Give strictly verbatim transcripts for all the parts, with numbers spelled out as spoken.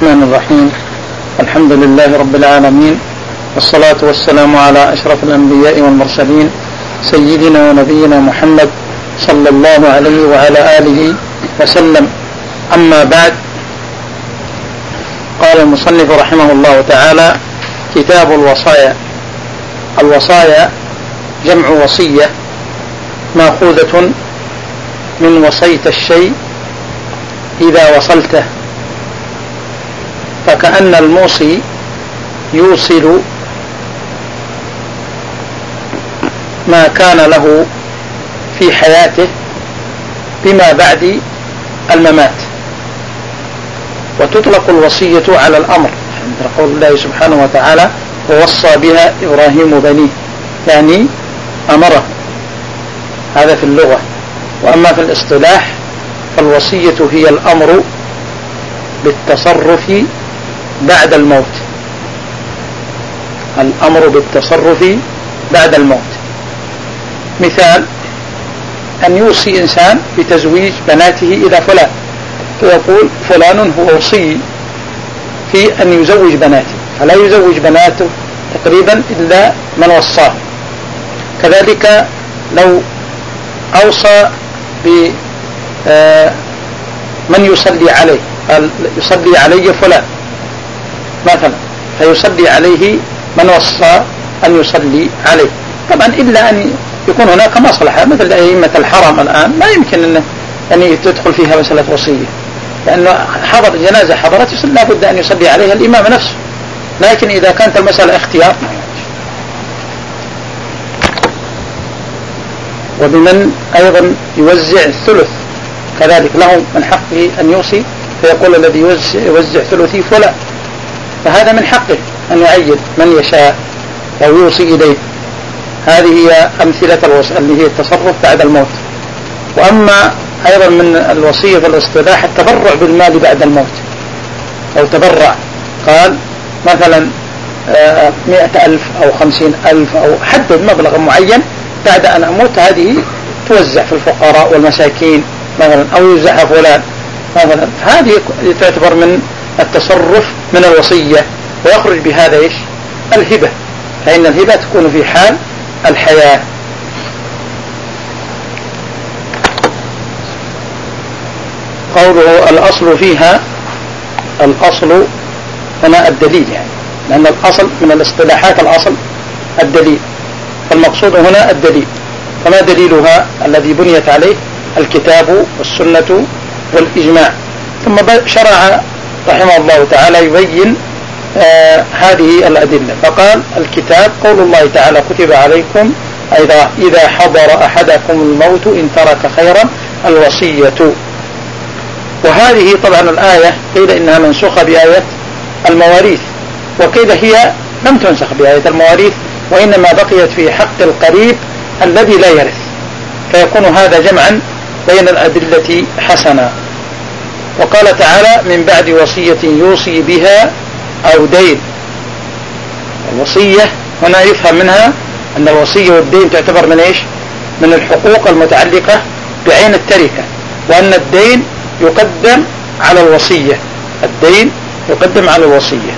الرحمن الرحيم. الحمد لله رب العالمين، والصلاة والسلام على أشرف الأنبياء والمرسلين سيدنا ونبينا محمد صلى الله عليه وعلى آله وسلم. أما بعد، قال المصنف رحمه الله تعالى: كتاب الوصايا. الوصايا جمع وصية، مأخوذة من وصيت الشيء إذا وصلته، فكأن الموصي يوصل ما كان له في حياته بما بعد الممات. وتطلق الوصية على الأمر، عند قول الله سبحانه وتعالى: ووصى بها إبراهيم بنيه، يعني أمره. هذا في اللغة. وأما في الاصطلاح فالوصية هي الأمر بالتصرف بعد الموت. الأمر بالتصرف بعد الموت. مثال: أن يوصي إنسان بتزويج بناته إلى فلان، فيقول فلان هو وصي في أن يزوج بناته، فلا يزوج بناته تقريبا إلا من وصاه. كذلك لو أوصى بمن يصلي عليه، قال يصلي علي فلان مثلا، فيصلي عليه من وصى أن يصلي عليه. طبعا إلا أن يكون هناك مصلحة، مثل أئمة الحرم الآن لا يمكن أن يعني تدخل فيها مسألة وصية، لأنه حضر جنازة حضرت لا بد أن يصلي عليها الإمام نفسه. لكن إذا كانت المسألة اختيار. وبمن أيضا يوزع الثلث، كذلك له من حقه أن يوصي، فيقول الذي يوزع ثلثي فلان، فهذا من حقه أن يعين من يشاء أو يوصي إليه. هذه هي أمثلة الوصية اللي هي التصرف بعد الموت. وأما أيضا من الوصية في الاصطلاح التبرع بالمال بعد الموت، أو تبرع، قال مثلا مئة ألف أو خمسين ألف، أو حدد مبلغ معين بعد أن أموت، هذه توزع في الفقراء والمساكين مثلا، أو يوزعها فلان مثلا. هذه تعتبر من التصرف من الوصية، ويخرج بهذا إيش؟ الهبة، فإن الهبة تكون في حال الحياة. قوله الأصل فيها، الأصل هنا الدليل، يعني لأن الأصل من الاصطلاحات الأصل الدليل، فالمقصود هنا الدليل. فما دليلها الذي بنيت عليه؟ الكتاب والسنة والإجماع. ثم شرع رحمه الله تعالى يبين آه هذه الأدلة، فقال: الكتاب قول الله تعالى: كتب عليكم أيضا إذا حضر أحدكم الموت إن ترك خيرا الوصية. وهذه طبعا الآية قيل إنها منسوخة بآية المواريث، وقيل هي لم تنسخ بآية المواريث، وإنما بقيت في حق القريب الذي لا يرث، فيكون هذا جمعا بين الأدلة حسنا. وقال تعالى: من بعد وصية يوصي بها أو دين. الوصية هنا يفهم منها أن الوصية والدين تعتبر من إيش؟ من الحقوق المتعلقة بعين التركة، وأن الدين يقدم على الوصية، الدين يقدم على الوصية.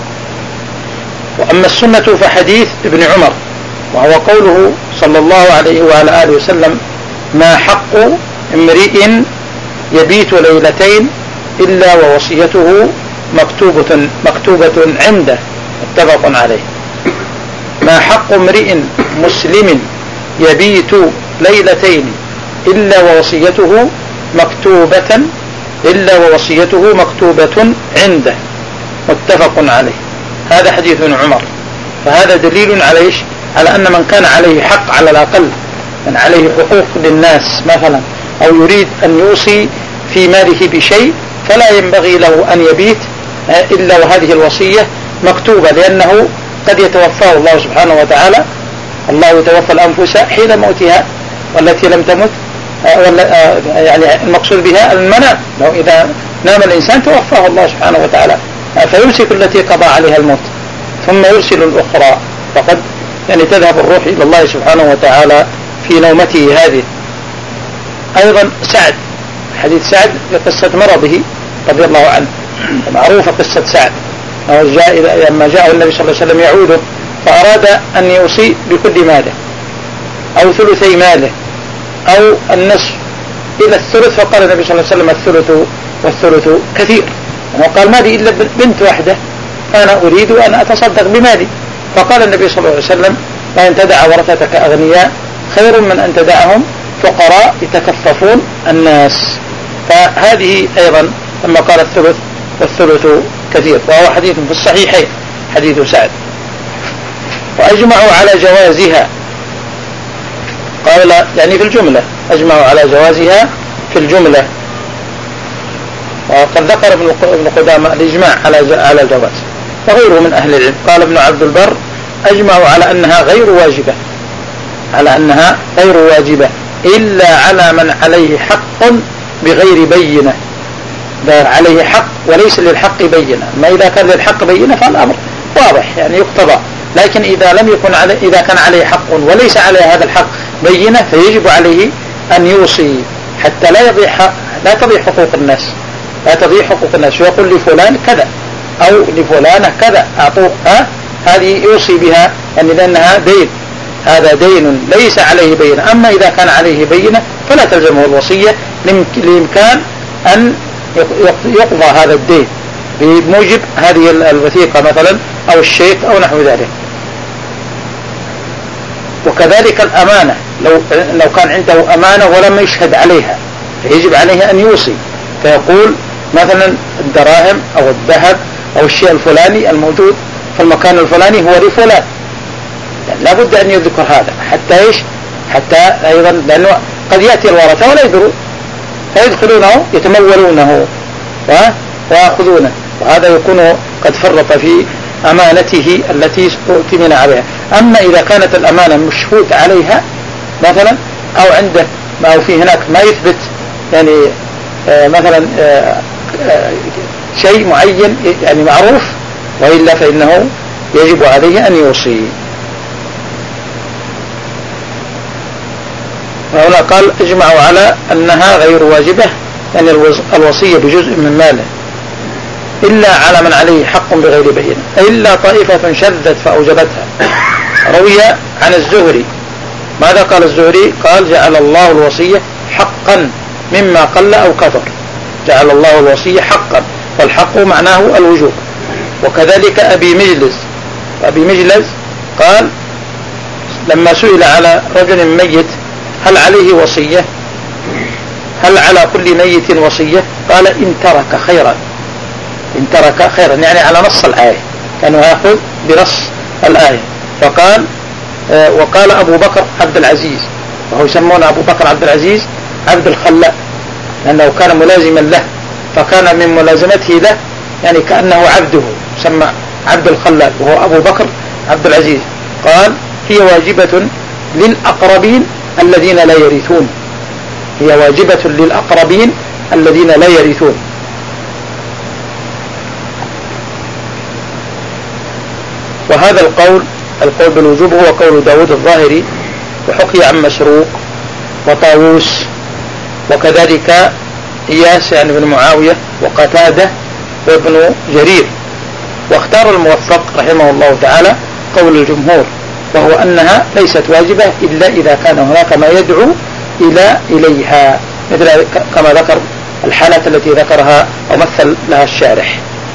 وأما السنة فحديث ابن عمر، وهو قوله صلى الله عليه وعلى آله وسلم: ما حق امرئ يبيت ليلتين إلا ووصيته مكتوبة مكتوبة عنده، متفق عليه. ما حق امرئ مسلم يبيت ليلتين إلا ووصيته مكتوبة إلا ووصيته مكتوبة عنده، متفق عليه. هذا حديث ابن عمر، فهذا دليل على إيش؟ على أن من كان عليه حق على الأقل، من عليه حقوق للناس مثلا، أو يريد أن يوصي في ماله بشيء، فلا ينبغي له أن يبيت إلا وهذه الوصية مكتوبة، لأنه قد يتوفاه الله سبحانه وتعالى. الله يتوفى الأنفس حين موتها والتي لم تمت، يعني المقصود بها المنام، لو إذا نام الإنسان توفاه الله سبحانه وتعالى، فيمسك التي قضى عليها الموت ثم يرسل الأخرى، فقد يعني تذهب الروح إلى الله سبحانه وتعالى في نومته هذه. أيضا سعد، حديث سعد لقصة مرضه رضي الله عنه، معروفة قصة سعد جاء لما جاء النبي صلى الله عليه وسلم يعوده فأراد أن يوصي بكل ماله أو ثلثي ماله أو النصف إلى الثلث، فقال النبي صلى الله عليه وسلم الثلث والثلث كثير، وقال ما لي إلا بنت واحدة أنا أريد أن أتصدق بمالي، فقال النبي صلى الله عليه وسلم وأن تدع ورثتك أغنياء خير من أن تدعهم فقراء يتكففون الناس. فهذه أيضا لما قال الثلث والثلث كثير، وهو حديث في الصحيحين حديث سعد. وأجمعوا على جوازها، قال يعني في الجملة، أجمعوا على جوازها في الجملة. وقد ذكر ابن قدامة الإجماع على على الجواز وغيره من أهل العلم. قال ابن عبد البر أجمعوا على أنها غير واجبة، على أنها غير واجبة إلا على من عليه حق بغير بينة، ده عليه حق وليس للحق بينة. ما إذا كان للحق بينة فالأمر واضح يعني يقتضى، لكن إذا لم يكن عليه، إذا كان عليه حق وليس عليه هذا الحق بينة فيجب عليه أن يوصي حتى لا يضيع لا تضيع حقوق الناس، لا تضيع حقوق الناس، ويقول لفلان كذا أو لفلانة كذا أعطوه، ها هذه يوصي بها أن لأنها دين، هذا دين ليس عليه بينة. أما إذا كان عليه بينة فلا تلزمه الوصية لإمكان أن يقضى هذا الدين بموجب هذه الوثيقة مثلا أو الشيك أو نحو ذلك. وكذلك الأمانة، لو لو كان عنده أمانة ولم يشهد عليها فيجب عليه أن يوصي، فيقول مثلا الدراهم أو الذهب أو الشيء الفلاني الموجود في المكان الفلاني هو لفلان، يعني لا بد أن يذكر هذا حتى إيش، حتى أيضا لأنه قد يأتي الورثة ولا يدروا فيدخلونه يتمولونه ويأخذونه، وهذا يكون قد فرط في أمانته التي اؤتمن عليها. أما إذا كانت الأمانة مشهود عليها مثلا أو عنده ما هو في هناك ما يثبت يعني آه مثلا آه آه شيء معين يعني معروف، وإلا فإنه يجب عليه أن يوصي. وهنا قال اجمعوا على أنها غير واجبة، يعني الوصية بجزء من ماله إلا على من عليه حق بغير بينة، إلا طائفة شذت فأوجبتها. روي عن الزهري، ماذا قال الزهري؟ قال جعل الله الوصية حقا مما قل أو كثر، جعل الله الوصية حقا، والحق معناه الوجوب. وكذلك أبي مجلس، أبي مجلس قال لما سئل على رجل ميت هل عليه وصية، هل على كل ميت وصية؟ قال إن ترك خيرا، إن ترك خيرا يعني على نص الآية، كانوا يأخذ بنص الآية. فقال آه وقال أبو بكر عبد العزيز، وهو يسمون أبو بكر عبد العزيز عبد الخلاء لأنه كان ملازما له، فكان من ملازمته له يعني كأنه عبده، سمى عبد الخلاء، وهو أبو بكر عبد العزيز. قال هي واجبة للأقربين الذين لا يرثون، هي واجبة للأقربين الذين لا يرثون. وهذا القول القول بالوجوب هو قول داود الظاهري، وحكي عن مسروق وطاووس وكذلك إياس يعني بن معاوية وقتادة وابن جرير. واختار الموفق رحمه الله تعالى قول الجمهور، وهو أنها ليست واجبة إلا إذا كان هناك ما يدعو إلى إليها، مثل كما ذكر الحالة التي ذكرها ومثل لها الشارح.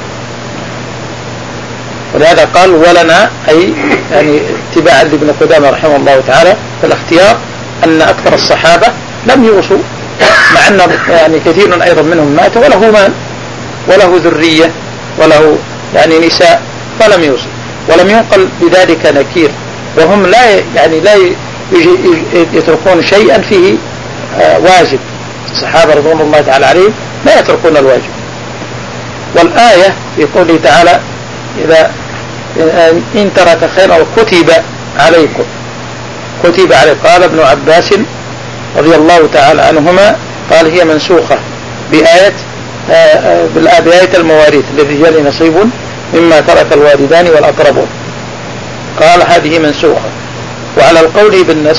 ولهذا قال ولنا أي يعني اتباعا لابن قدامة رحمه الله تعالى في الاختيار أن أكثر الصحابة لم يوصوا، مع أن يعني كثير أيضا منهم مات وله مال وله ذرية وله يعني نساء فلم يوصي، ولم ينقل بذلك نكير، وهم لا يعني لا يتركون شيئا فيه واجب. الصحابة رضوان الله تعالى عليهم لا يتركون الواجب. والآية في قوله تعالى إذا إن ترك خيرا كتب عليكم، كتب عليكم. قال ابن عباس رضي الله تعالى عنهما قال هي منسوخة بآية بآية المواريث للرجال نصيب مما ترك الوالدان والأقربون، قال هذه منسوخة. وعلى القول بالنسخ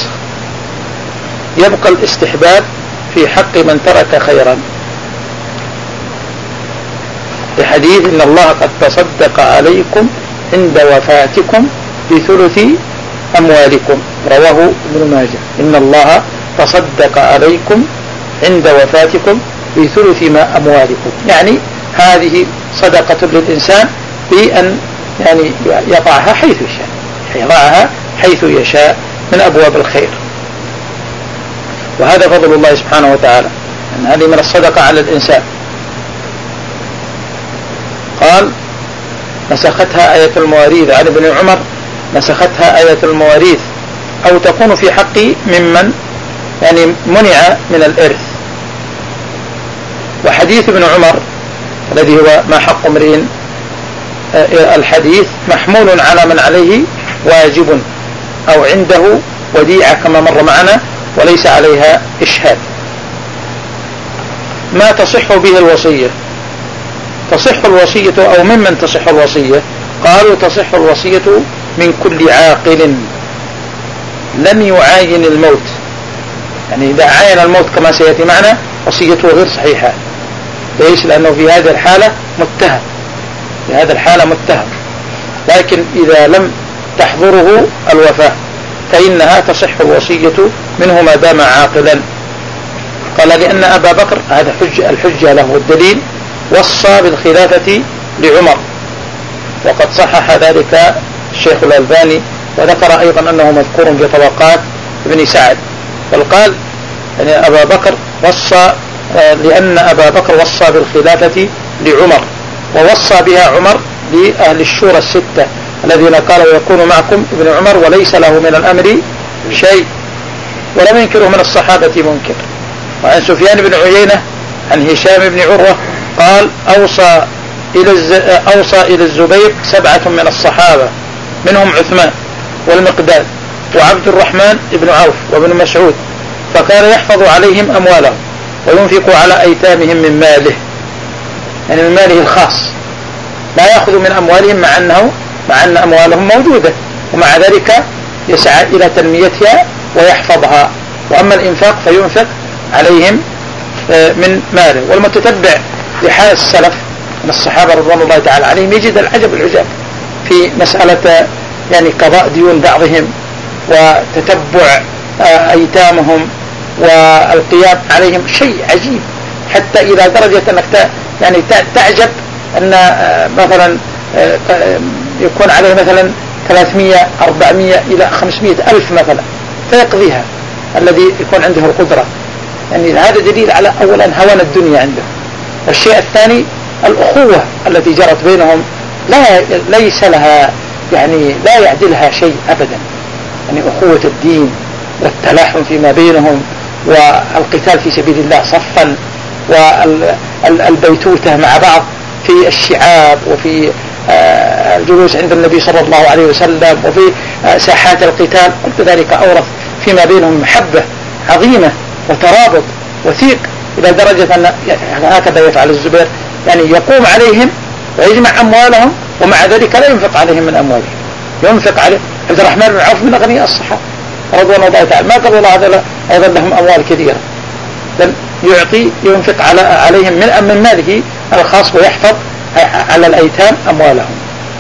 يبقى الاستحباب في حق من ترك خيرا، بحديث إن الله قد تصدق عليكم عند وفاتكم بثلث أموالكم، رواه ابن ماجه. إن الله تصدق عليكم عند وفاتكم بثلث ما أموالكم، يعني هذه صدقة للإنسان بأن يعني يضعها حيث يشاء، يضعها حيث يشاء من أبواب الخير. وهذا فضل الله سبحانه وتعالى، أن هذه من الصدقة على الإنسان. قال نسختها آية المواريث عن ابن عمر، نسختها آية المواريث أو تكون في حق ممن يعني منع من الإرث. وحديث ابن عمر الذي هو ما حق امرئ، الحديث محمول على من عليه واجب أو عنده وديعة كما مر معنا وليس عليها إشهاد. ما تصح به الوصية، تصح الوصية أو ممن تصح الوصية؟ قالوا تصح الوصية من كل عاقل لم يعاين الموت، يعني إذا عاين الموت كما سيأتي معنا وصيته غير صحيحة. ليش؟ لأنه في هذه الحالة متهم، في هذه الحالة متهم. لكن إذا لم تحضره الوفاة فإنها تصح الوصية منه ما دام عاقلا. قال لأن أبا بكر، هذا حجة الحجة له الدليل، وصى بالخلافة لعمر، وقد صحح ذلك الشيخ الألباني، وذكر أيضا أنه مذكور في طبقات ابن سعد. بل قال يعني أبا بكر وصى، لأن أبا بكر وصى بالخلافة لعمر، ووصى بها عمر لأهل الشورى الستة الذين قالوا يكون معكم ابن عمر وليس له من الأمر شيء، ولم ينكره من الصحابة منكر. وعن سفيان بن عيينة عن هشام بن عروة قال أوصى إلى أوصى إلى الزبير سبعة من الصحابة، منهم عثمان والمقداد وعبد الرحمن بن عوف وابن مسعود، فكان يحفظ عليهم أموالهم وينفق على أيتامهم من ماله، يعني من ماله الخاص، لا يأخذ من أموالهم مع أنه مع أن أموالهم موجودة، ومع ذلك يسعى إلى تنميتها ويحفظها. وأما الإنفاق فينفق عليهم من ماله. والمتتبع لحال السلف من الصحابة رضوان الله تعالى عليهم يجد العجب العجاب في مسألة يعني قضاء ديون بعضهم وتتبع أيتامهم والقيام عليهم، شيء عجيب، حتى إلى درجة أنك يعني تعجب أن مثلا يكون عليه مثلا ثلاثمائة أربعمائة إلى خمسمائة ألف مثلا فيقضيها الذي يكون عنده القدرة. يعني هذا دليل على أولا هوان الدنيا عنده، والشيء الثاني الأخوة التي جرت بينهم لا ليس لها يعني لا يعدلها شيء أبدا، يعني أخوة الدين والتلاحم فيما بينهم والقتال في سبيل الله صفا، والبيتوتة مع بعض في الشعاب وفي الجلوس عند النبي صلى الله عليه وسلم وفي ساحات القتال، كل ذلك أورث فيما بينهم محبة عظيمة وترابط وثيق، إلى درجة أن هكذا يفعل الزبير، يعني يقوم عليهم ويجمع أموالهم ومع ذلك لا ينفق عليهم من أموالهم، ينفق عليه. عبد الرحمن بن عوف من أغنياء الصحابة رضوان الله تعالى، ما قال الله هذا أيضا لهم أموال كثيرة، بل يعطي ينفق على عليهم من من ماله الخاص ويحفظ على الأيتام أموالهم.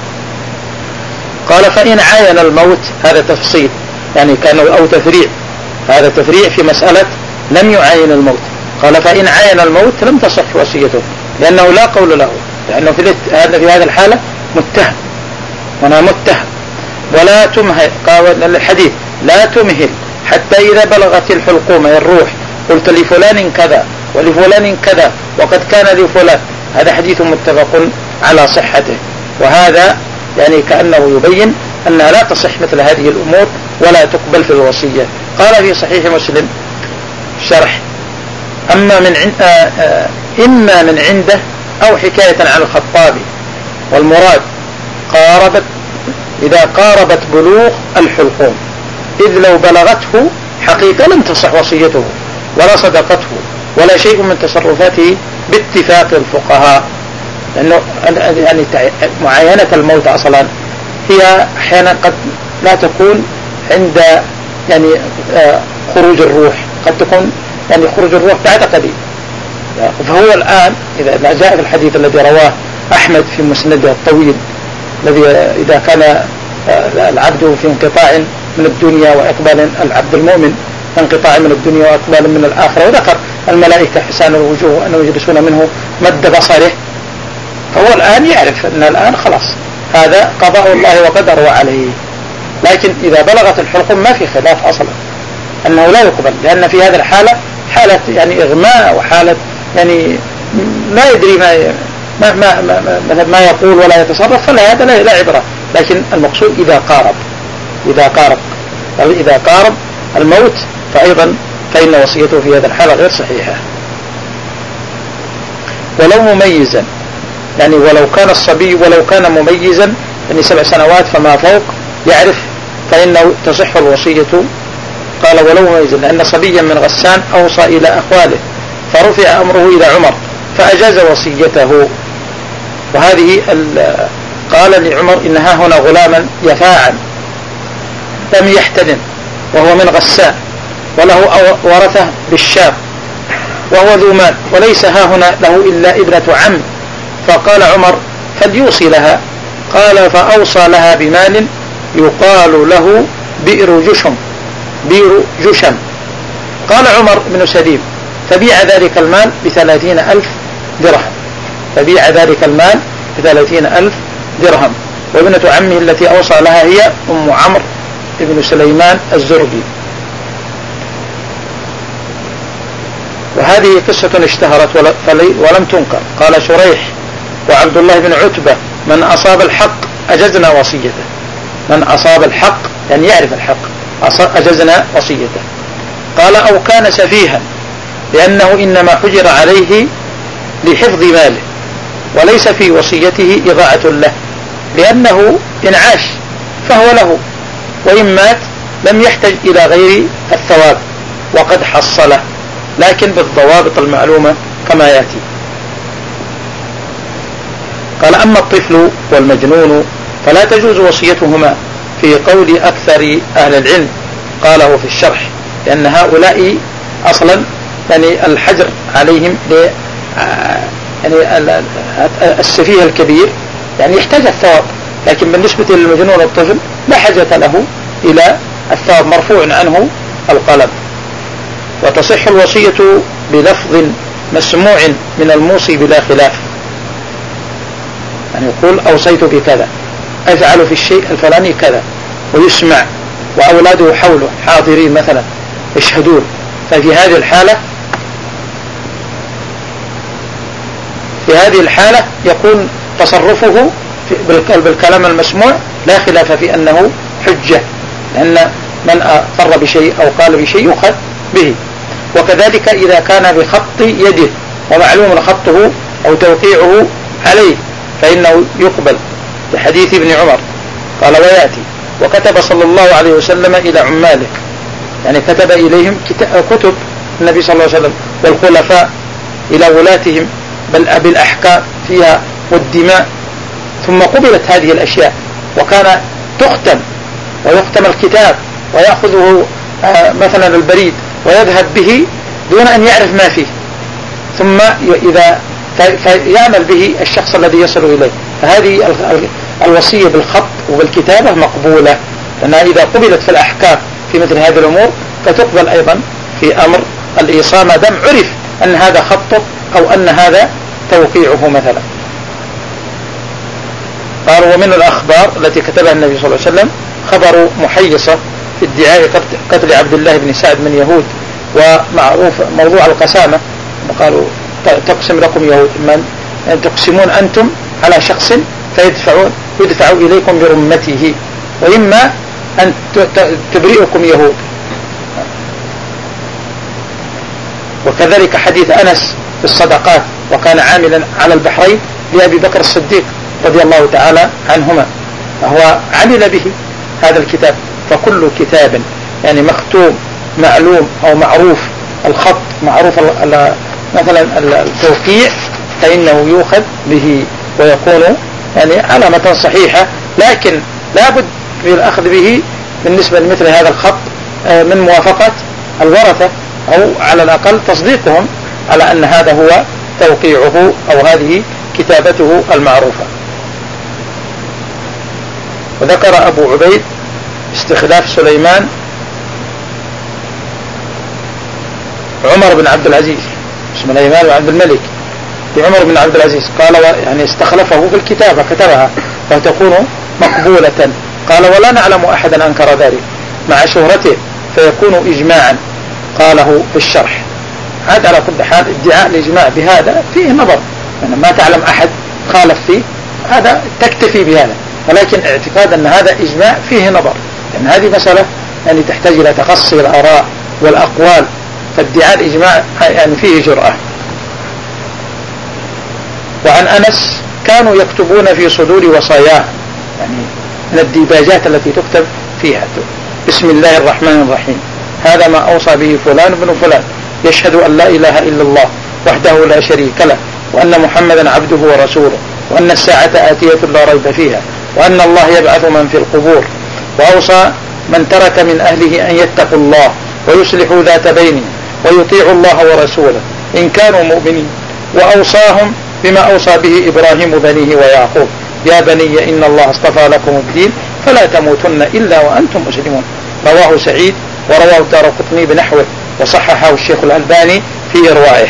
قال فإن عاين الموت، هذا تفصيل يعني كان أو تفريع، هذا تفريع في مسألة لم يعاين الموت. قال فإن عاين الموت لم تصح وصيته، لأنه لا قول له، لأنه في هذا في هذه الحالة متهم، هنا متهم. ولا تمهل، قال الحديث لا تمهل حتى إذا بلغت الحلقومة الروح قلت لفلان كذا ولفلان كذا وقد كان لفلان. هذا حديث متفق على صحته، وهذا يعني كأنه يبين أنها لا تصح مثل هذه الأمور ولا تقبل في الوصية. قال في صحيح مسلم شرح أما من عند آآ آآ إما من عنده أو حكاية عن الخطابي، والمراد قاربت إذا قاربت بلوغ الحلقوم، إذ لو بلغته حقيقة لم تصح وصيته ولا صدقته ولا شيء من تصرفاته باتفاق الفقهاء، لأنه يعني معاينة الموت أصلا هي أحيانا قد لا تكون عند يعني خروج الروح، قد تكون يعني خروج الروح بعد قليل. فهو الآن إذا جاء في الحديث الذي رواه أحمد في مسنده الطويل الذي إذا كان العبد في انقطاع من الدنيا وإقبال العبد المؤمن انقطاع من الدنيا وإقبال من الآخرة، وذكر الملائكة حسان الوجوه أنه يجلسون منه مد بصره، فهو الآن يعرف أن الآن خلاص هذا قضاء الله وقدره عليه. لكن إذا بلغت الحلقوم ما في خلاف أصلا أنه لا يقبل، لأن في هذه الحالة حالة يعني إغماء وحالة يعني لا يدري ما ما ما ما, ما يقول ولا يتصرف، فلا هذا لا عبرة. لكن المقصود إذا قارب إذا قارب إذا قارب الموت فأيضا فإن وصيته في هذه الحالة غير صحيحة. ولو مميزا يعني ولو كان الصبي ولو كان مميزا يعني سبع سنوات فما فوق يعرف فإنه تصح الوصية. قال ولو مميزا لأن صبيا من غسان أوصى إلى أخواله فرفع أمره إلى عمر فأجاز وصيته. وهذه قال لعمر إنها هنا غلاما يفاعا لم يحتلم وهو من غسان وله ورثه بالشام وهو ذو مال وليس ها هنا له إلا ابنة عم، فقال عمر فليوصي لها. قال فأوصى لها بمال يقال له بئر جشم بئر جشم. قال عمر بن سليم فبيع ذلك المال بثلاثين ألف درهم فبيع ذلك المال بثلاثين ألف درهم. وابنة عمه التي أوصى لها هي أم عمرو بن سليمان الزرقي. وهذه قصة اشتهرت ولم تنكر. قال شريح وعبد الله بن عتبة من أصاب الحق أجزنا وصيته. من أصاب الحق يعني يعرف الحق أجزنا وصيته. قال أو كان سفيها لأنه إنما حجر عليه لحفظ ماله وليس في وصيته إضاعة له لأنه إن عاش فهو له وإن مات لم يحتج إلى غير الثواب وقد حصله لكن بالضوابط المعلومة كما يأتي. قال أما الطفل والمجنون فلا تجوز وصيتهما في قول أكثر أهل العلم قاله في الشرح لأن هؤلاء أصلا يعني الحجر عليهم يعني السفيه الكبير يعني يحتاج الثواب، لكن بالنسبة للمجنون الطفل لا حاجة له إلى الثواب مرفوع عنه القلم. وتصح الوصية بلفظ مسموع من الموصي بلا خلاف، يعني يقول أوصيت بكذا أفعل في الشيء الفلاني كذا ويسمع وأولاده حوله حاضرين مثلا يشهدون، ففي هذه الحالة في هذه الحالة يكون تصرفه بالكلام المسموع لا خلاف في أنه حجة، لأن من أقر بشيء أو قال بشيء يؤخذ به. وكذلك إذا كان بخط يده ومعلوم خطه أو توقيعه عليه فإنه يقبل لحديث ابن عمر قال ويأتي وكتب صلى الله عليه وسلم إلى عماله، يعني كتب إليهم كتب النبي صلى الله عليه وسلم والخلفاء إلى ولاتهم بل بالأحكام فيها والدماء، ثم قبلت هذه الأشياء وكان تختم ويختم الكتاب ويأخذه مثلا البريد ويذهب به دون أن يعرف ما فيه، ثم إذا فيعمل به الشخص الذي يصل إليه. فهذه الوصية بالخط وبالكتابة مقبولة، لأنها إذا قبلت في الأحكام في مثل هذه الأمور فتقبل أيضا في أمر الإيصاء ما دام عرف أن هذا خطه أو أن هذا توقيعه مثلا. قال ومن الأخبار التي كتبها النبي صلى الله عليه وسلم خبر محيصة في ادعاء قتل عبد الله بن سعد من يهود، ومعروف موضوع القسامة قالوا تقسم لكم يهود، من تقسمون أنتم على شخص فيدفعون يدفع إليكم برمته وإما أن تبرئكم يهود. وكذلك حديث أنس في الصدقات وكان عاملا على البحرين لأبي بكر الصديق رضي الله تعالى عنهما، فهو عمل به هذا الكتاب. فكل كتاب يعني مختوم معلوم أو معروف الخط معروف مثلا التوقيع فإنه يؤخذ به ويكون يعني علامة صحيحة، لكن لا بد في الأخذ به بالنسبة لمثل هذا الخط من موافقة الورثة أو على الأقل تصديقهم على أن هذا هو توقيعه أو هذه كتابته المعروفة. وذكر أبو عبيد استخلاف سليمان عمر بن عبد العزيز، اسمه سليمان بن عبد الملك لعمر بن عبد العزيز، قال يعني استخلفه في الكتابة كتبها فتكون مقبولة. قال ولا نعلم أحدا أنكر ذلك مع شهرته فيكون إجماعا، قاله في الشرح. عاد على كل حال ادعاء الإجماع بهذا فيه نظر، يعني ما تعلم أحد خالف فيه هذا تكتفي بهذا، ولكن اعتقاد أن هذا إجماع فيه نظر، لأن هذه مسألة يعني تحتاج إلى تخصص الآراء والأقوال، فادعاء الإجماع يعني فيه جرأة. وعن أنس كانوا يكتبون في صدور وصاياه، يعني من الديباجات التي تكتب فيها بسم الله الرحمن الرحيم، هذا ما أوصى به فلان بن فلان، يشهد أن لا إله إلا الله وحده لا شريك له، وأن محمدا عبده ورسوله، وأن الساعة آتية لا ريب فيها، وأن الله يبعث من في القبور، وأوصى من ترك من أهله أن يتقوا الله ويصلحوا ذات بينهم ويطيعوا الله ورسوله إن كانوا مؤمنين، وأوصاهم بما أوصى به إبراهيم بنيه ويعقوب، يا بني إن الله اصطفى لكم الدين فلا تموتن إلا وأنتم مسلمون. رواه سعيد ورواه الدارقطني بنحوه وصححه الشيخ الألباني في إروائه.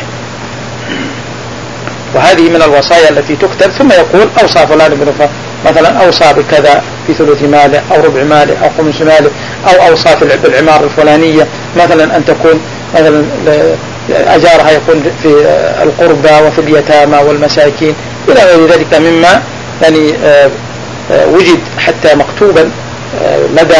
وهذه من الوصايا التي تكتب، ثم يقول أوصى فلان بن فلان مثلا أوصى بكذا في ثلث ماله أو ربع ماله أو خمس ماله، أو أوصى في العمارة الفلانية مثلا أن تكون مثلا أجارها يكون في القربى وفي اليتامى والمساكين إلى غير ذلك مما يعني وجد حتى مكتوبا لدى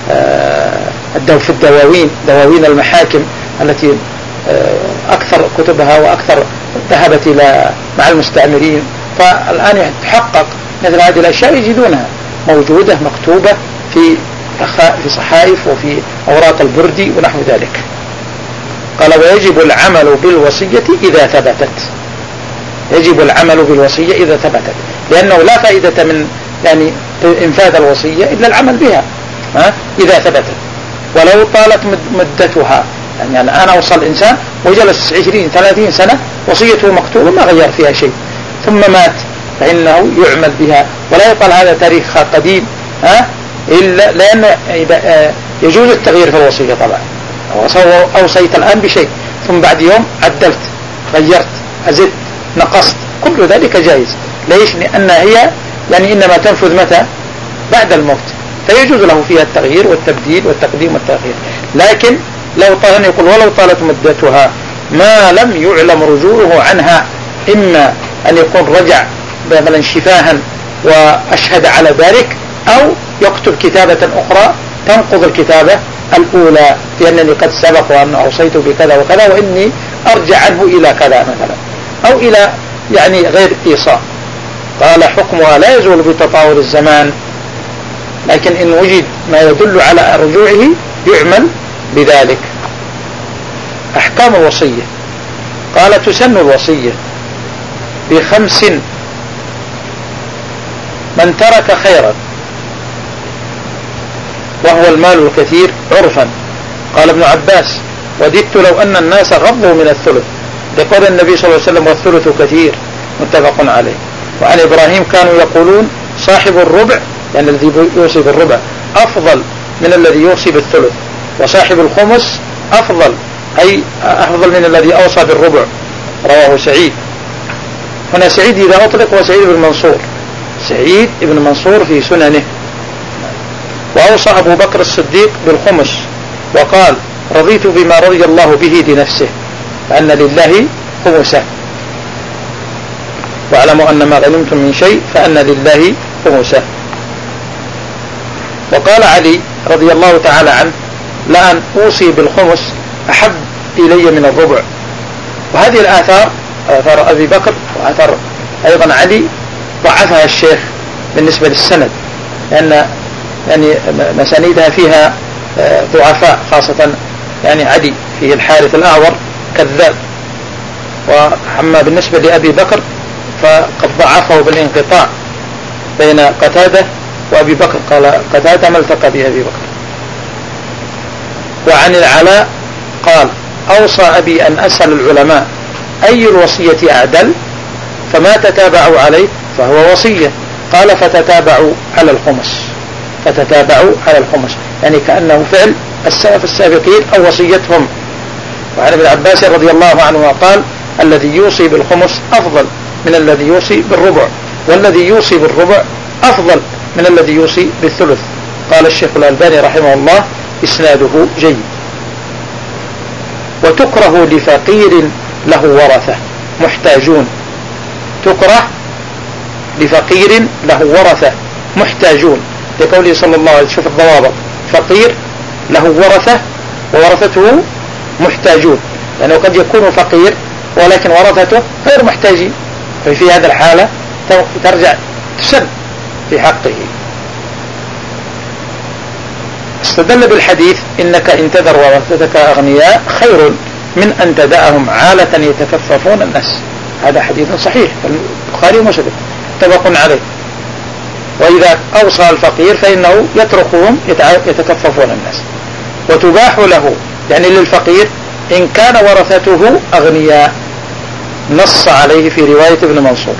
في الدواوين، دواوين المحاكم التي أكثر كتبها وأكثر ذهبت إلى مع المستعمرين، فالآن يتحقق مثل هذه الأشياء يجدونها موجودة مكتوبة في في صحائف وفي أوراق البردي ونحو ذلك. قال ويجب العمل بالوصية إذا ثبتت، يجب العمل بالوصية إذا ثبتت، لأنه لا فائدة من يعني إنفاذ الوصية إلا العمل بها ها إذا ثبتت، ولو طالت مدتها. يعني الآن أوصى الإنسان وجلس عشرين ثلاثين سنة وصيته مكتوبة ما غير فيها شيء ثم مات، فإنه يعمل بها، ولا يقال هذا تاريخ قديم ها إلا لأن يجوز التغيير في الوصية طبعا. أوصيت الآن بشيء ثم بعد يوم عدلت غيرت أزدت نقصت، كل ذلك جائز. ليش؟ لأن هي يعني إنما تنفذ متى؟ بعد الموت، فيجوز له فيها التغيير والتبديل والتقديم والتأخير. لكن لو طال يقول ولو طالت مدتها ما لم يعلم رجوعه عنها، إما أن يكون رجع مثلا شفاها وأشهد على ذلك، أو يكتب كتابة أخرى تنقض الكتابة الأولى لأنني قد سبق وأن أوصيت بكذا وكذا وإني أرجع عنه إلى كذا مثلا، أو إلى يعني غير إيصاء. قال حكمها لا يزول بتطاول الزمان، لكن إن وجد ما يدل على رجوعه يعمل بذلك. أحكام الوصية، قال تسن الوصية بخمس: من ترك خيرا وهو المال الكثير عرفا. قال ابن عباس: وددت لو أن الناس غضوا من الثلث، لقول النبي صلى الله عليه وسلم: والثلث كثير، متفق عليه. وعن إبراهيم كانوا يقولون: صاحب الربع، يعني الذي يوصي بالربع أفضل من الذي يوصي بالثلث، وصاحب الخمس أفضل، أي أفضل من الذي أوصى بالربع. رواه سعيد. هنا سعيد إذا أطلق هو سعيد بن منصور، سعيد بن منصور في سننه. وأوصى أبو بكر الصديق بالخمس وقال: رضيت بما رضي الله به لنفسه، فأن لله خمسه، واعلموا أن ما غنمتم من شيء فأن لله خمسه. وقال علي رضي الله تعالى عنه: لأن أوصي بالخمس أحب إلي من الربع. وهذه الآثار آثار أبي بكر وآثار أيضا علي ضعفها الشيخ بالنسبة للسند، لأن يعني مسانيدها فيها ضعفاء، خاصة يعني علي فيه الحارث الأعور كذاب. وأما بالنسبة لأبي بكر فقد ضعفه بالانقطاع بين قتادة وأبي بكر، قال قتادة ما التقى بأبي بكر. وعن العلاء قال: أوصى أبي أن أسأل العلماء أي الوصية أعدل، فما تتابعوا عليه فهو وصية. قال فتتابعوا على الخمس، فتتابعوا على الخمس، يعني كأنه فعل السلف السابقين أو وصيتهم. وعن ابن عباس رضي الله عنه قال الذي يوصي بالخمس أفضل من الذي يوصي بالربع، والذي يوصي بالربع أفضل من الذي يوصي بالثلث. قال الشيخ الألباني رحمه الله إسناده جيد. وتكره لفقير له ورثة محتاجون، تكره لفقير له ورثة محتاجون، لقوله صلى الله عليه وسلم شوف الضوابط، فقير له ورثة وورثته محتاجون، لأنه قد يكون فقير ولكن ورثته غير محتاجين، ففي هذا الحالة ترجع تسد في حقه. استدل بالحديث إنك إن تذر ورثتك أغنياء خير من أن تدعهم عالة يتكففون الناس. هذا حديث صحيح البخاري ومسلم متفق عليه. وإذا أوصى الفقير فإنه يتركهم يتكففون الناس. وتباح له يعني للفقير إن كان ورثته أغنياء، نص عليه في رواية ابن منصور.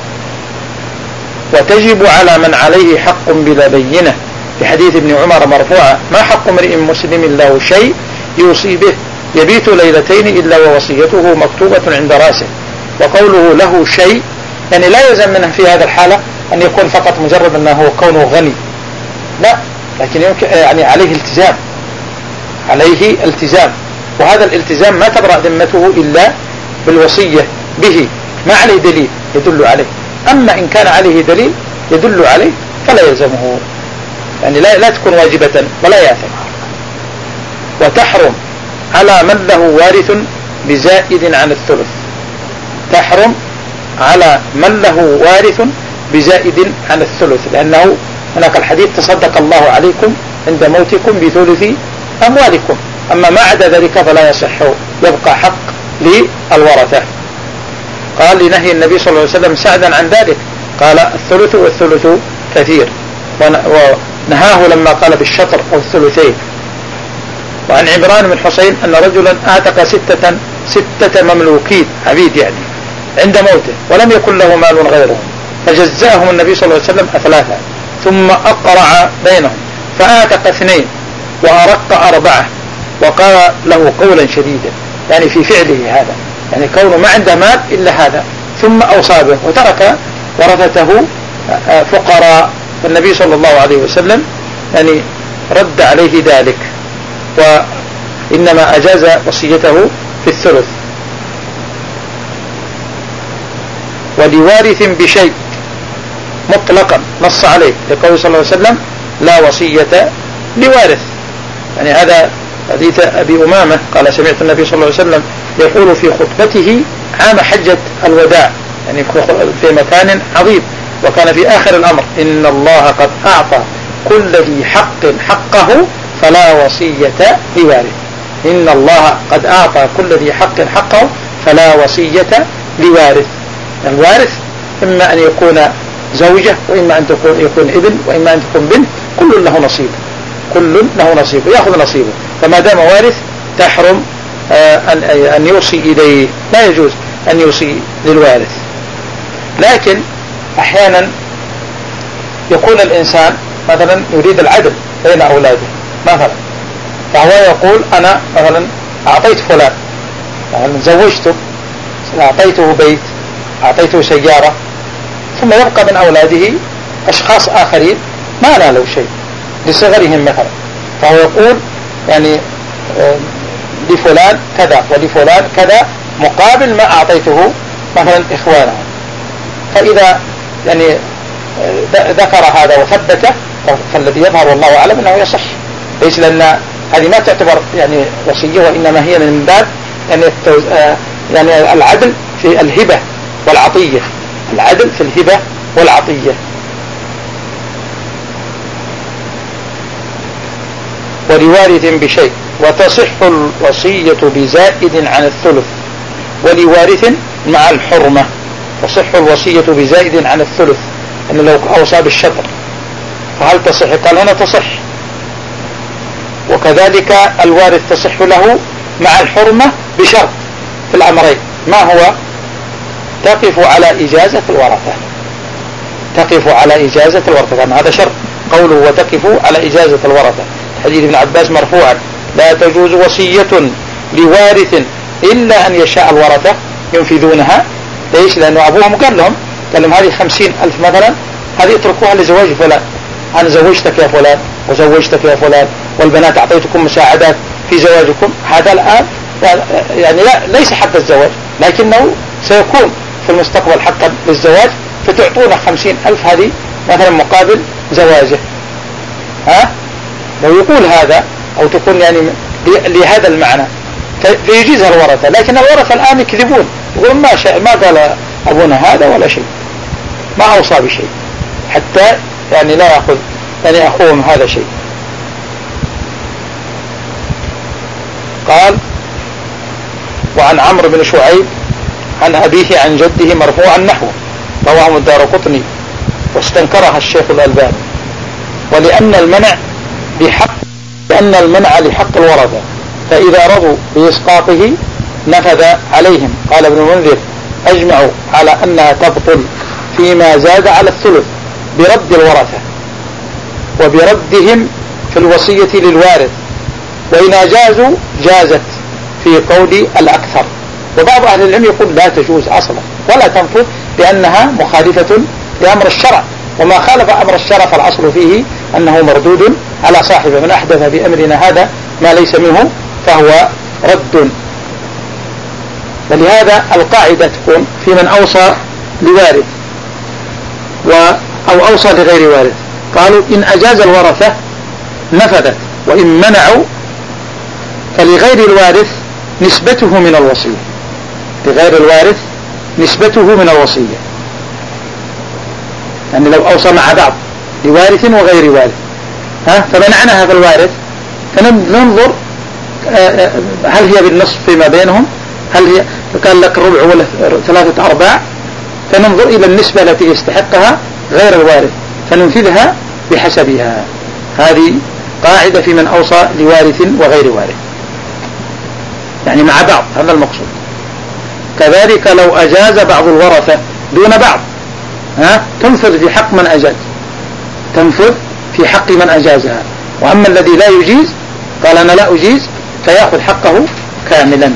وتجب على من عليه حق بلا بينة، في حديث ابن عمر مرفوعا ما حق امرئ مسلم له شيء يوصي به يبيت ليلتين إلا ووصيته مكتوبة عند راسه. وقوله له شيء يعني لا يلزم منه في هذا الحالة أن يكون فقط مجرد أنه كونه غني، لا، لكن يمكن يعني عليه التزام، عليه التزام، وهذا الالتزام ما تبرأ ذمته إلا بالوصية به، ما عليه دليل يدل عليه. أما إن كان عليه دليل يدل عليه فلا يلزمه، يعني لا, لا تكون واجبة ولا يأثم. وتحرم على من له وارث بزائد عن الثلث، تحرم على من له وارث بزائد عن الثلث، لأنه هناك الحديث تصدق الله عليكم عند موتكم بثلث أموالكم، أما ما عدا ذلك فلا يصح، يبقى حق للورثة. قال لنهي النبي صلى الله عليه وسلم سعدا عن ذلك، قال الثلث والثلث كثير، ونهاه لما قال بالشطر أو الثلثين. وعن عمران بن حسين أن رجلا أعتق ستة, ستة مملوكين عبيد يعني عند موته ولم يكن له مال غيرهم، فجزاهم النبي صلى الله عليه وسلم أثلاثا ثم أقرع بينهم فأعتق اثنين وأرق أربعة، وقال له قولا شديدا يعني في فعله هذا، يعني كونه ما عنده مال إلا هذا، ثم أوصى به وترك ورثته فقراء. فالنبي صلى الله عليه وسلم يعني رد عليه ذلك، وإنما أجاز وصيته في الثلث. ولوارث بشيء مطلقا نص عليه لقوله صلى الله عليه وسلم لا وصية لوارث، يعني هذا حديث أبي أمامة قال سمعت النبي صلى الله عليه وسلم يقول في خطبته عام حجة الوداع، يعني في مكان عظيم، وكان في آخر الأمر إن الله قد أعطى كل ذي حق حقه فلا وصية لوارث، إن الله قد أعطى كل ذي حق حقه فلا وصية لوارث. الوارث إما أن يكون زوجة، وإما أن تكون يكون ابن، وإما أن تكون بنت، كل له نصيب، كل له نصيب يأخذ نصيبه. فما دام وارث تحرم أن يوصي إليه، لا يجوز أن يوصي للوارث. لكن أحيانا يكون الإنسان مثلا يريد العدل بين أولاده مثلا، فهو يقول أنا مثلا أعطيت فلان، مثلا زوجته، أعطيته بيت، أعطيته سيارة، ثم يبقى من أولاده أشخاص آخرين ما نالوا شيء لصغرهم مثلا، فهو يقول يعني لفلان كذا ولفلان كذا مقابل ما أعطيته مثلا إخوانه. فإذا يعني ذكر هذا وثبته فالذي يظهر والله أعلم أنه يصح، ليس لأن هذه ما تعتبر يعني وصية، وإنما هي من باب يعني, يعني العدل في الهبة والعطية، العدل في الهبة والعطية. ولوارث بشيء وتصح الوصية بزائد عن الثلث، ولوارث مع الحرمة تصح الوصية بزائد عن الثلث، أن لو أوصى بالشطر فهل تصح؟ قال هنا تصح. وكذلك الوارث تصح له مع الحرمة بشرط في الأمرين، ما هو؟ تقف على إجازة الورثة، تقف على إجازة الورثة، كان هذا شرط قوله وتقف على إجازة الورثة. حديث ابن عباس مرفوعا لا تجوز وصية لوارث إلا أن يشاء الورثة ينفذونها. ليش؟ لأنه أبوهم قال لهم قال لهم هذه خمسين ألف مثلا، هذه اتركوها لزواج فلان، أنا زوجتك يا فلان وزوجتك يا فلان والبنات أعطيتكم مساعدات في زواجكم، هذا الآن يعني لا ليس حق الزواج لكنه سيكون في المستقبل حقا للزواج، فتعطونا خمسين ألف هذه مثلا مقابل زواجه. ها لو يقول هذا أو تكون يعني لهذا المعنى فيجيزها الورثة، لكن الورثة الآن يكذبون يقولون ما شاء ما قال أبونا هذا ولا شيء، ما أوصى بشيء، حتى يعني لا يأخذ يعني أخوهم هذا شيء. قال وعن عمرو بن شعيب عن أبيه عن جده مرفوعا نحوه، رواه الدارقطني واستنكرها الشيخ الألباني. ولأن المنع بحق لأن المنع لحق الورثة، فإذا رضوا بإسقاطه نفذ عليهم. قال ابن المنذر أجمعوا على أنها تبطل فيما زاد على الثلث برد الورثة وبردهم في الوصية للوارث، وإن أجازوا جازت في قول الأكثر. وبعض أهل العلم يقول لا تجوز أصلا ولا تنفذ لأنها مخالفة لأمر الشرع، وما خالف أمر الشرع فالأصل فيه أنه مردود على صاحبه، من أحدث بأمرنا هذا ما ليس منه فهو رد. ولهذا القاعدة تكون في من أوصى لوارث و أو أوصى لغير وارث، قالوا إن أجاز الورثة نفذت، وإن منعوا فلغير الوارث نسبته من الوصية، لغير الوارث نسبته من الوصية. يعني لو أوصى مع بعض لوارث وغير وارث ها فمنعناها في الوارث فننظر هل هي بالنصف فيما بينهم، هل هي قال لك ربع ولا ثلاثة أرباع، فننظر إلى النسبة التي يستحقها غير الوارث فننفذها بحسبها. هذه قاعدة في من أوصى لوارث وغير وارث، يعني مع بعض، هذا المقصود. كذلك لو أجاز بعض الورثة دون بعض ها تنفذ في حق من أجاز، تنفذ في حق من أجازها. وأما الذي لا يجيز قال أنا لا أجيز فيأخذ حقه كاملا.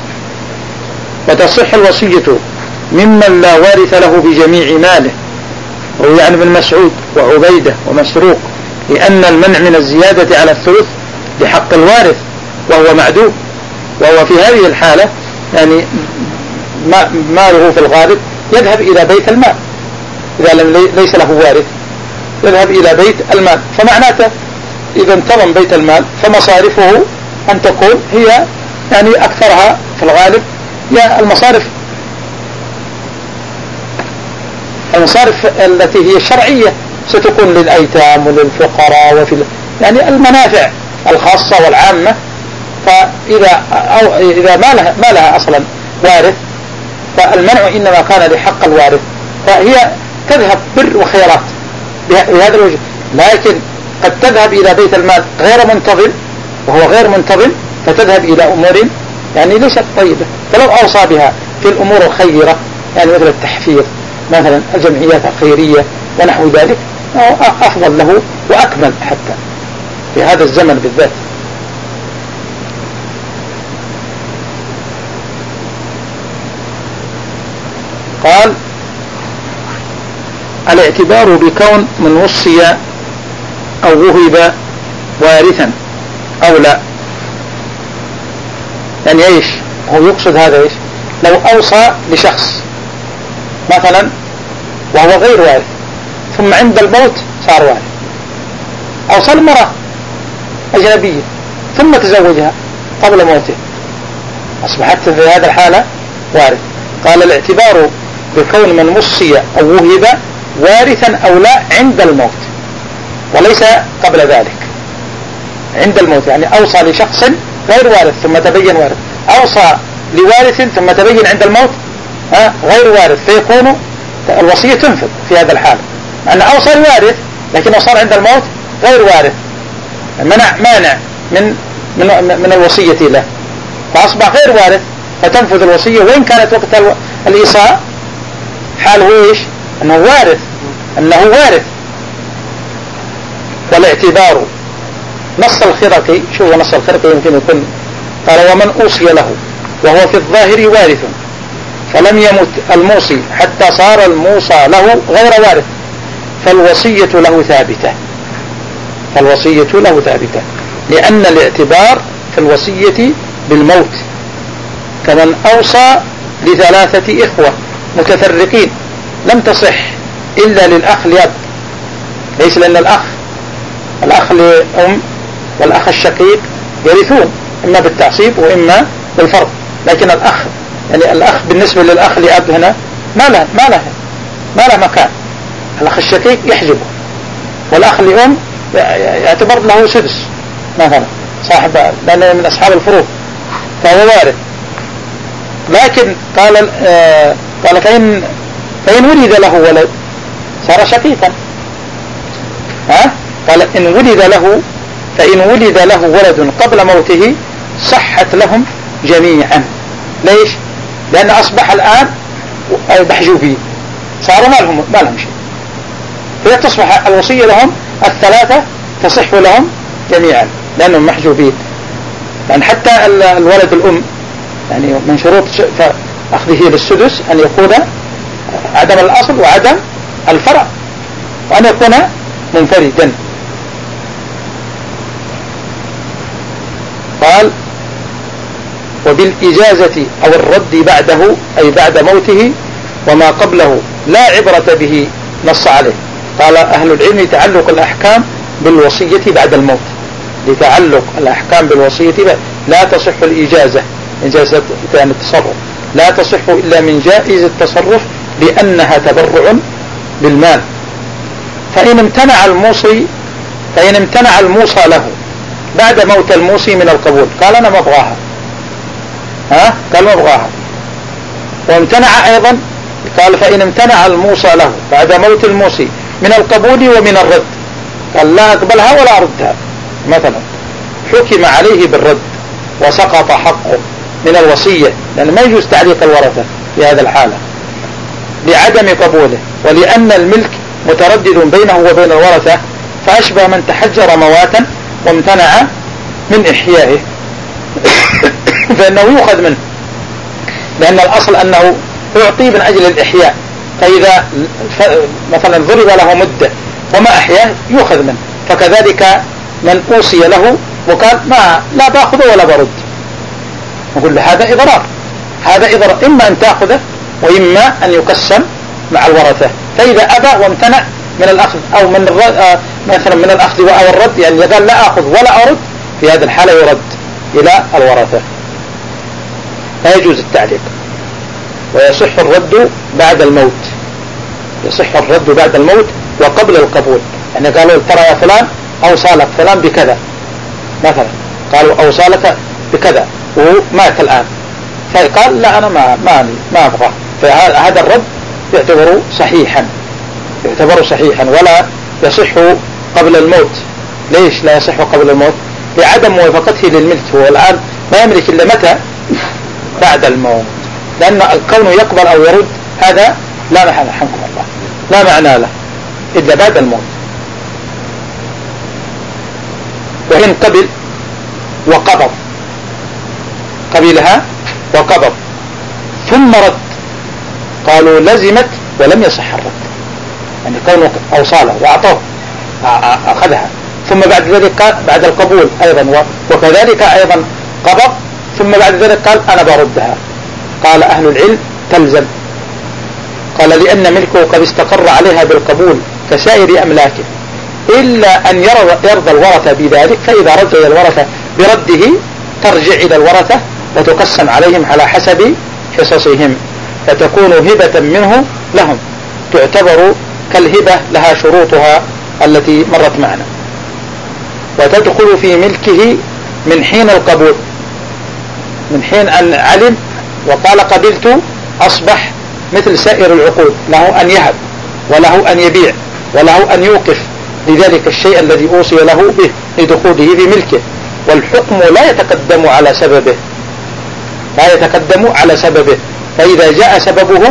وتصح الوصية ممن لا وارث له بجميع ماله، وهو يعني ابن مسعود وعبيدة ومسروق، لأن المنع من الزيادة على الثلث لحق الوارث وهو معدوم، وهو في هذه الحالة يعني ماله في الغالب يذهب إلى بيت المال، إذا لم ليس له وارث يذهب إلى بيت المال، فمعناته إذا انتظم بيت المال فمصارفه أن تكون هي يعني أكثرها في الغالب يا المصارف المصارف التي هي الشرعية ستكون للأيتام وللفقراء وفي يعني المنافع الخاصة والعامة. فإذا أو إذا ما لها ما لها أصلا وارث فالمنع إنما كان لحق الوارث، فهي تذهب بر وخيرات بهذا الوجه. لكن قد تذهب إلى بيت المال غير منتظم، وهو غير منتظم فتذهب إلى أمور يعني ليست طيبة، فلو أوصى بها في الأمور الخيرة يعني مثل التحفيظ مثلا الجمعيات الخيرية ونحو ذلك أفضل له وأكمل حتى في هذا الزمن بالذات. قال الاعتبار بكون من وصي أو وهب وارثا أو لا، يعني ايش هو يقصد هذا؟ ايش لو أوصى لشخص مثلا وهو غير وارث ثم عند الموت صار وارث، أوصى المرأة أجنبية ثم تزوجها قبل موته أصبحت في هذا الحالة وارث. قال الاعتبار بكون من وصي أو وهب وارثا أو لا عند الموت وليس قبل ذلك. عند الموت يعني أوصى لشخص غير وارث ثم تبين وارث، أوصى لوارث ثم تبين عند الموت ها غير وارث، فيكون الوصية تنفذ في هذا الحال، مع أن أوصى الوارث لكنه صار عند الموت غير وارث، منع مانع من من من الوصية له فأصبح غير وارث، فتنفذ الوصية وإن كانت وقت الإيصاء حاله إيش؟ أنه وارث، أنه وارث. والاعتبار نص الخرقي، شوف نص الخرقي يمكن يكون قال ومن أوصي له وهو في الظاهر وارث فلم يمت الموصي حتى صار الموصى له غير وارث فالوصية له ثابتة، فالوصية له ثابتة، لأن الاعتبار في الوصية بالموت. كمن أوصى لثلاثة إخوة متفرقين لم تصح إلا للأخ لأب، ليس لأن الأخ الأخ لأم والأخ الشقيق يرثون إما بالتعصيب وإما بالفرض، لكن الأخ يعني الأخ بالنسبة للأخ لأب هنا ما له ما له ما له مكان. الأخ الشقيق يحجبه، والأخ لأم يعتبر له سدس مثلا صاحب لأنه من أصحاب الفروض فهو وارث. لكن قال آه قال فإن فإن ولد له ولد صار شقيقا. ها قال إن ولد له فإن ولد له ولد قبل موته صحت لهم جميعا. ليش؟ لأن أصبح الآن محجوبين، صاروا ما لهم ما لهم شيء، فإذا تصبح الوصية لهم الثلاثة تصح لهم جميعا لأنهم محجوبين. لأن حتى الولد الأم يعني من شروط أخذه للسدس أن يكون عدم الأصل وعدم الفرع وأن يكون منفردا. قال وبالإجازة أو الرد بعده أي بعد موته وما قبله لا عبرة به نص عليه. قال أهل العلم تعلق الأحكام بالوصية بعد الموت، لتعلق الأحكام بالوصية لا تصح الإجازة إجازة كان التصرف لا تصح إلا من جائز التصرف لأنها تبرع بالمال. فإن امتنع الموصي فإن امتنع الموصى له بعد موت الموصي من القبول قال أنا ما أبغاها، ها قال ما أبغاها، وامتنع أيضا قال فإن امتنع الموصى له بعد موت الموصي من القبول ومن الرد قال لا أقبلها ولا أردها مثلا حكم عليه بالرد وسقط حقه من الوصية، لأن ما يجوز تعليق الورثة في هذا الحالة لعدم قبوله، ولأن الملك متردد بينه وبين الورثة فأشبه من تحجر مواتا وامتنع من إحيائه فإنه يؤخذ منه، لأن الأصل أنه يعطي من أجل الإحياء، فإذا مثلا ضرب له مدة وما أحياه يؤخذ منه. فكذلك من أوصي له وقال ما لا بأخذه ولا برد نقول له هذا إضرار، هذا إضرار إما أن تأخذه وإما أن يقسم مع الورثة. فإذا أبى وامتنع من الأخذ أو من الرد مثلا من الأخذ أو الرد يعني قال لا أخذ ولا أرد في هذه الحالة يرد إلى الورثة، لا يجوز التعليق. ويصح الرد بعد الموت، يصح الرد بعد الموت وقبل القبول، يعني قالوا ترى يا فلان أوصى لك فلان بكذا مثلا، قالوا أوصى لك بكذا ومات الآن، فقال لا أنا ما ما ما أبغى، فهذا الرد يعتبر صحيحا يعتبر صحيحا ولا يصح قبل الموت. ليش لا يصح قبل الموت؟ لعدم موافقته للملك، هو الآن ما يملك إلا متى؟ بعد الموت، لأن الكون يقبل أو يرد هذا لا محل حمكم الله لا معنى له إلا بعد الموت. وإن قبل وقبض قبلها وقبض ثم رد قالوا لزمت ولم يصح الرد، يعني كونه أوصاله وأعطاه أخذها ثم بعد ذلك بعد القبول أيضا وكذلك أيضا قبض ثم بعد ذلك قال أنا بردها، قال أهل العلم تلزم. قال لأن ملكه قد استقر عليها بالقبول كسائر أملاكه إلا أن يرضى الورثة بذلك، فإذا رجع الورثة برده ترجع إلى الورثة وتقسم عليهم على حسب حصصهم فتكون هبة منه لهم تعتبر كالهبة لها شروطها التي مرت معنا، وتدخل في ملكه من حين القبول، من حين أن علم وقال قبلت أصبح مثل سائر العقود له أن يهب وله أن يبيع وله أن يوقف لذلك الشيء الذي أوصي له به لدخوله في ملكه، والحكم لا يتقدم على سببه لا يتقدم على سببه فإذا جاء سببه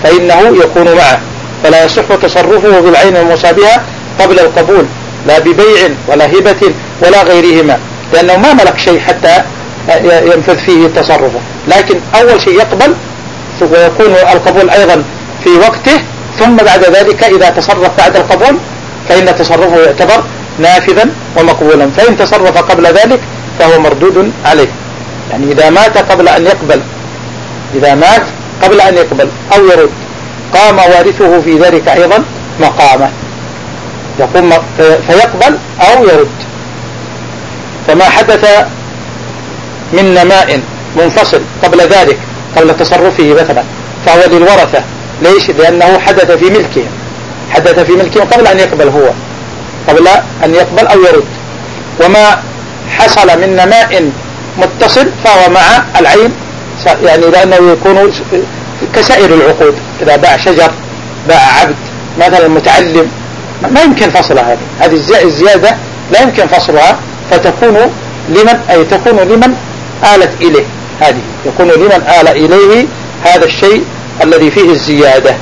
فإنه يكون معه، فلا يصح تصرفه بالعين المشابهة قبل القبول، لا ببيع ولا هبة ولا غيرهما، لأنه ما ملك شيء حتى ينفذ فيه تصرفه. لكن أول شيء يقبل، ويكون القبول أيضا في وقته، ثم بعد ذلك إذا تصرف بعد القبول فإن تصرفه يعتبر نافذا ومقبولا، فإن تصرف قبل ذلك فهو مردود عليه. يعني إذا مات قبل أن يقبل، إذا مات قبل أن يقبل أو يرد، قام وارثه في ذلك أيضا مقامه، يقوم فيقبل أو يرد. فما حدث من نماء منفصل قبل ذلك، قبل تصرفه مثلا، فهو للورثة. ليش؟ لأنه حدث في ملكه، حدث في ملكه قبل أن يقبل هو، قبل أن يقبل أو يرد. وما حصل من نماء متصل فهو مع العين، يعني لأنه يكون كسائر العقود. إذا باع شجر، باع عبد مثلا متعلم، ما يمكن فصلها. هذه هذه الزيادة لا يمكن فصلها، فتكون لمن أي تكون لمن آلت إليه، هذه يكون لمن آل إليه هذا الشيء الذي فيه الزيادة.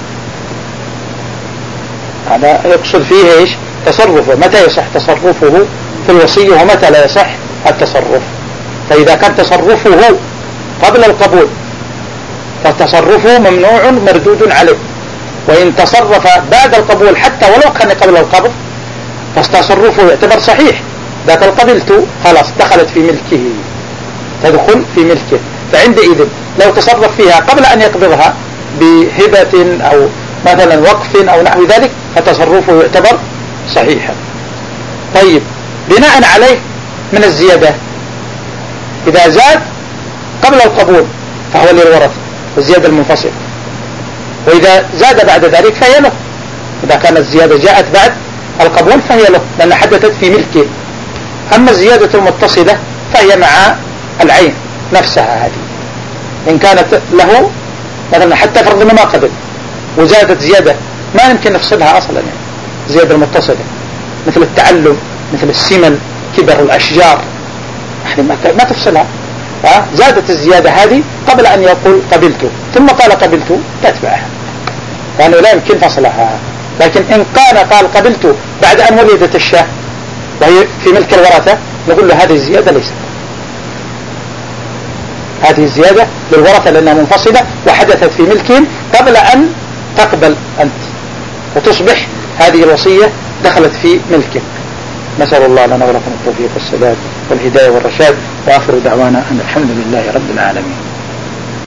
هذا يقصد فيه إيش؟ تصرفه، متى يصح تصرفه في الوصية ومتى لا يصح التصرف. فإذا كان تصرفه قبل القبول فتصرفه ممنوع مردود عليه، وإن تصرف بعد القبول حتى ولو كان قبل القبض فتصرفه يعتبر صحيح. ذاك القبلت خلاص دخلت في ملكه، تدخل في ملكه. فعندئذ لو تصرف فيها قبل أن يقبضها بهبة أو مثلا وقف أو نحو ذلك فتصرفه يعتبر صحيحا. طيب، بناء عليه من الزيادة، إذا زاد قبل القبول فهو للورثة الزيادة المنفصلة، وإذا زاد بعد ذلك فهي له. إذا كانت الزيادة جاءت بعد القبول فهي له، لأن حدثت في ملكه. أما الزيادة المتصلة فهي مع العين نفسها. هذه إن كانت له مثلا حتى فرض ما قبل وزادت زيادة ما يمكن نفصلها أصلا، يعني زيادة المتصلة مثل التعلم، مثل السمن، كبر الأشجار، ما تفصلها. زادت الزيادة هذه قبل أن يقول قبلته، ثم قال قبلته تتبعها، لأنه لا يمكن فصلها. لكن إن كان قال قبلته بعد أن ولدت الشاة وهي في ملك الورثة، نقول له هذه الزيادة ليست، هذه الزيادة للورثة لأنها منفصلة وحدثت في ملكهم قبل أن تقبل أنت، وتصبح هذه الوصية دخلت في ملكك. نسأل الله لنا ولكم التوفيق والسداد والهداية والرشاد، وآخر دعوانا أن الحمد لله رب العالمين.